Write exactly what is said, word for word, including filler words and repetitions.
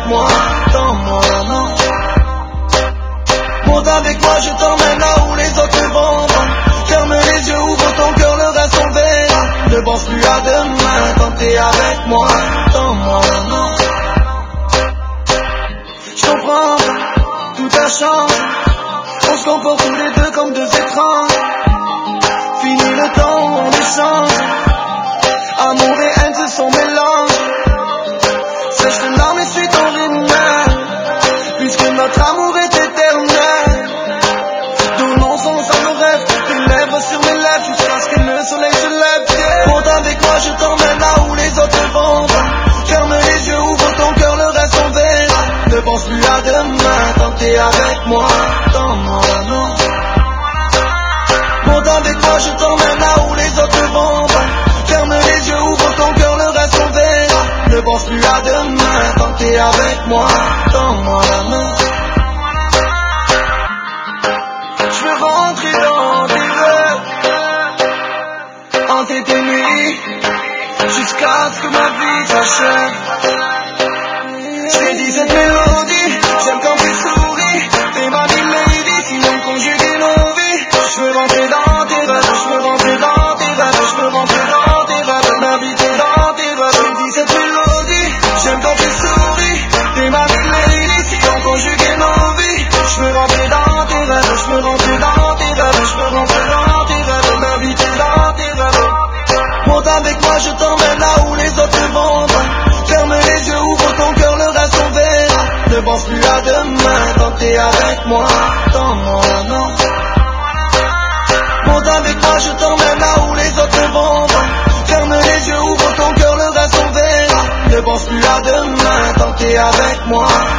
avec moi, tends-moi la main. Monte avec moi, je t'emmène là où les autres vont. Ferme les yeux, ouvre ton cœur, le reste on verra. Ne pense plus à demain, quand t'es avec moi, tends-moi la main. Je comprends, tout a changé. On se comporte tous les deux comme deux étranges. Fini le temps où on échange. Amour et haine se sont mélangés. Sèche tes larmes et suis ton rimel, puisque notre amour est éternel. Donnons sens à nos rêves, tes lèvres sur mes lèvres, jusqu'à ce que le soleil se lève. Monte avec moi, je t'emmène là où les autres vont. Ferme les yeux, ouvre ton cœur, le reste on verra. Ne pense plus à demain, quand t'es avec moi, tends-moi la main. Monte avec moi, je t'emmène là où les autres vont. Ferme les yeux, ouvre ton cœur, le reste on verra. Ne pense plus à demain, quand t'es avec moi, tends-moi la main. Je veux rentrer dans tes rêves, hanter tes nuits, jusqu'à ce que ma vie s'achève. J'ai dit cette mélodie, j'aime quand tu souris. T'es ma vie lady, sinon conjuguer nos vies. Je veux rentrer dans tes rêves, je veux rentrer dans tes rêves, je veux rentrer dans tes rêves, m'inviter dans tes rêves. J'ai dit cette mélodie, j'aime quand tu souris. T'es ma vie lady, sinon conjuguer nos vies. Je veux rentrer dans tes rêves, je veux rentrer dans tes rêves, je veux rentrer dans tes rêves, m'inviter dans tes rêves. Monte avec moi, je t'emmène là où les autres vont. Ferme les yeux, ouvre ton cœur, le reste on verra. Ne pense plus à demain, quand t'es avec moi, tends-moi la main. Monte avec moi, je t'emmène là où les autres vont. Ferme les yeux, ouvre ton cœur, le reste on verra. Ne pense plus à demain, quand t'es avec moi.